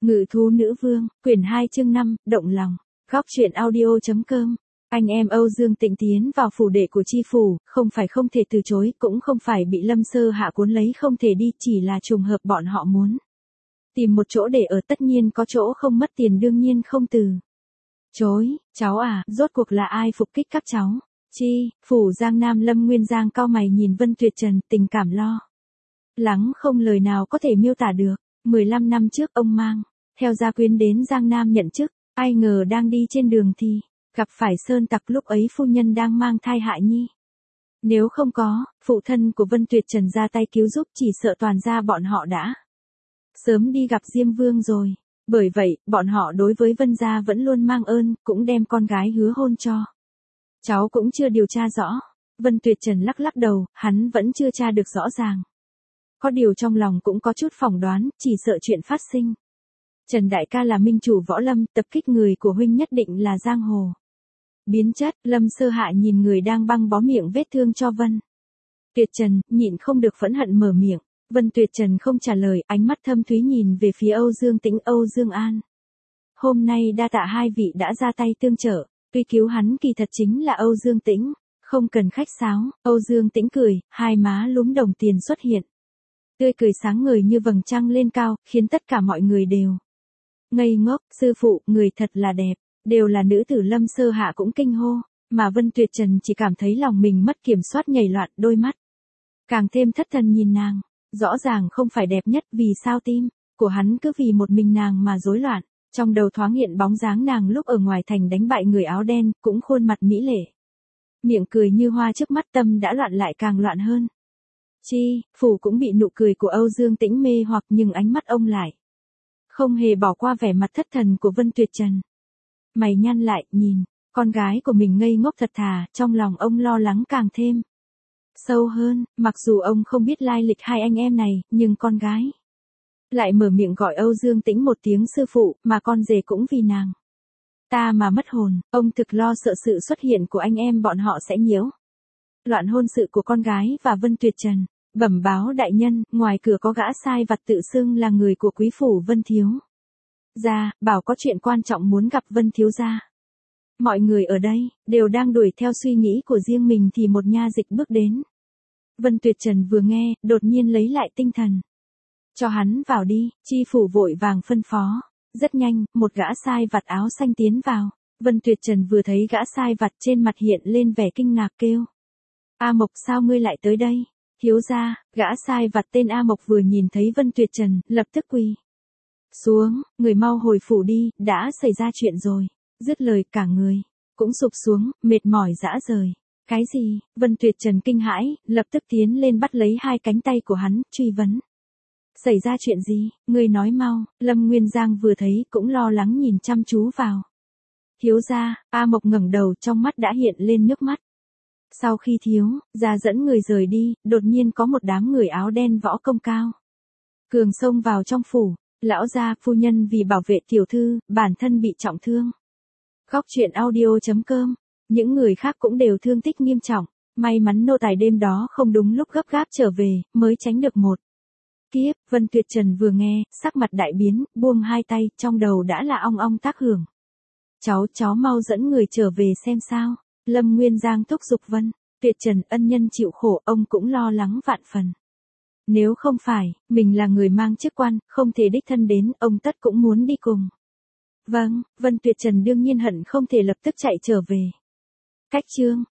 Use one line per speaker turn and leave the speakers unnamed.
Ngự thú nữ vương, quyển 2 chương 5, động lòng. Góc truyện audio.com. Anh em Âu Dương Tịnh tiến vào phủ đệ của chi phủ, không phải không thể từ chối, cũng không phải bị Lâm Sơ Hạ cuốn lấy không thể đi, chỉ là trùng hợp bọn họ muốn tìm một chỗ để ở, tất nhiên có chỗ không mất tiền, đương nhiên không từ chối. Cháu à, rốt cuộc là ai phục kích các cháu? Chi, phủ Giang Nam Lâm Nguyên Giang cau mày nhìn Vân Tuyệt Trần, tình cảm lo lắng không lời nào có thể miêu tả được. 15 năm trước ông mang theo gia quyến đến Giang Nam nhận chức, ai ngờ đang đi trên đường thì gặp phải sơn tặc, lúc ấy phu nhân đang mang thai Hạ Nhi. Nếu không có phụ thân của Vân Tuyệt Trần ra tay cứu giúp, chỉ sợ toàn gia bọn họ đã sớm đi gặp Diêm Vương rồi. Bởi vậy, bọn họ đối với Vân gia vẫn luôn mang ơn, cũng đem con gái hứa hôn cho cháu, cũng chưa điều tra rõ. Vân Tuyệt Trần lắc lắc đầu, hắn vẫn chưa tra được rõ ràng. Có điều trong lòng cũng có chút phỏng đoán, chỉ sợ chuyện phát sinh. Trần đại ca là minh chủ võ lâm, tập kích người của huynh nhất định là giang hồ biến chất. Lâm Sơ Hạ nhìn người đang băng bó miệng vết thương cho Vân Tuyệt Trần, nhịn không được phẫn hận mở miệng. Vân Tuyệt Trần không trả lời, ánh mắt thâm thúy nhìn về phía Âu Dương Tĩnh, Âu Dương An. Hôm nay đa tạ hai vị đã ra tay tương trợ, tuy cứu hắn kỳ thật chính là Âu Dương Tĩnh, không cần khách sáo. Âu Dương Tĩnh cười, hai má lúm đồng tiền xuất hiện. Tươi cười sáng ngời như vầng trăng lên cao, khiến tất cả mọi người đều ngây ngốc. Sư phụ, người thật là đẹp. Đều là nữ tử. Lâm Sơ Hạ cũng kinh hô, mà Vân Tuyệt Trần chỉ cảm thấy lòng mình mất kiểm soát nhảy loạn, đôi mắt càng thêm thất thần nhìn nàng. Rõ ràng không phải đẹp nhất, vì sao tim của hắn cứ vì một mình nàng mà rối loạn. Trong đầu thoáng hiện bóng dáng nàng lúc ở ngoài thành đánh bại người áo đen, cũng khuôn mặt mỹ lệ, miệng cười như hoa, trước mắt tâm đã loạn lại càng loạn hơn. Chi, phủ cũng bị nụ cười của Âu Dương Tĩnh mê hoặc, nhưng ánh mắt ông lại không hề bỏ qua vẻ mặt thất thần của Vân Tuyệt Trần. Mày nhăn lại, nhìn con gái của mình ngây ngốc thật thà, trong lòng ông lo lắng càng thêm sâu hơn. Mặc dù ông không biết lai lịch hai anh em này, nhưng con gái lại mở miệng gọi Âu Dương Tĩnh một tiếng sư phụ, mà con rể cũng vì nàng ta mà mất hồn. Ông thực lo sợ sự xuất hiện của anh em bọn họ sẽ nhiễu loạn hôn sự của con gái và Vân Tuyệt Trần. Bẩm báo đại nhân, ngoài cửa có gã sai vặt tự xưng là người của quý phủ Vân thiếu gia, bảo có chuyện quan trọng muốn gặp Vân thiếu gia. Mọi người ở đây đều đang đuổi theo suy nghĩ của riêng mình thì một nha dịch bước đến. Vân Tuyệt Trần vừa nghe, đột nhiên lấy lại tinh thần. Cho hắn vào đi. Chi phủ vội vàng phân phó. Rất nhanh, một gã sai vặt áo xanh tiến vào. Vân Tuyệt Trần vừa thấy gã sai vặt, trên mặt hiện lên vẻ kinh ngạc, kêu: A Mộc, sao ngươi lại tới đây? Thiếu gia. Gã sai vặt tên A Mộc vừa nhìn thấy Vân Tuyệt Trần, lập tức quỳ xuống. Người mau hồi phủ đi, đã xảy ra chuyện rồi. Dứt lời cả người cũng sụp xuống, mệt mỏi rã rời. Cái gì? Vân Tuyệt Trần kinh hãi, lập tức tiến lên bắt lấy hai cánh tay của hắn, truy vấn. Xảy ra chuyện gì? Ngươi nói mau. Lâm Nguyên Giang vừa thấy cũng lo lắng nhìn chăm chú vào. Thiếu gia. A Mộc ngẩng đầu, trong mắt đã hiện lên nước mắt. Sau khi thiếu gia dẫn người rời đi, đột nhiên có một đám người áo đen võ công cao cường xông vào trong phủ. Lão gia, phu nhân vì bảo vệ tiểu thư, bản thân bị trọng thương. Góc truyện audio.com. Những người khác cũng đều thương tích nghiêm trọng. May mắn nô tài đêm đó không đúng lúc gấp gáp trở về, mới tránh được một kiếp. Vân Tuyệt Trần vừa nghe, sắc mặt đại biến, buông hai tay, trong đầu đã là ong ong tác hưởng. Cháu mau dẫn người trở về xem sao. Lâm Nguyên Giang thúc giục Vân Tuyệt Trần, ân nhân chịu khổ, ông cũng lo lắng vạn phần. Nếu không phải, mình là người mang chức quan, không thể đích thân đến, ông tất cũng muốn đi cùng. Vâng. Vân Tuyệt Trần đương nhiên hận không thể lập tức chạy trở về. Cách chương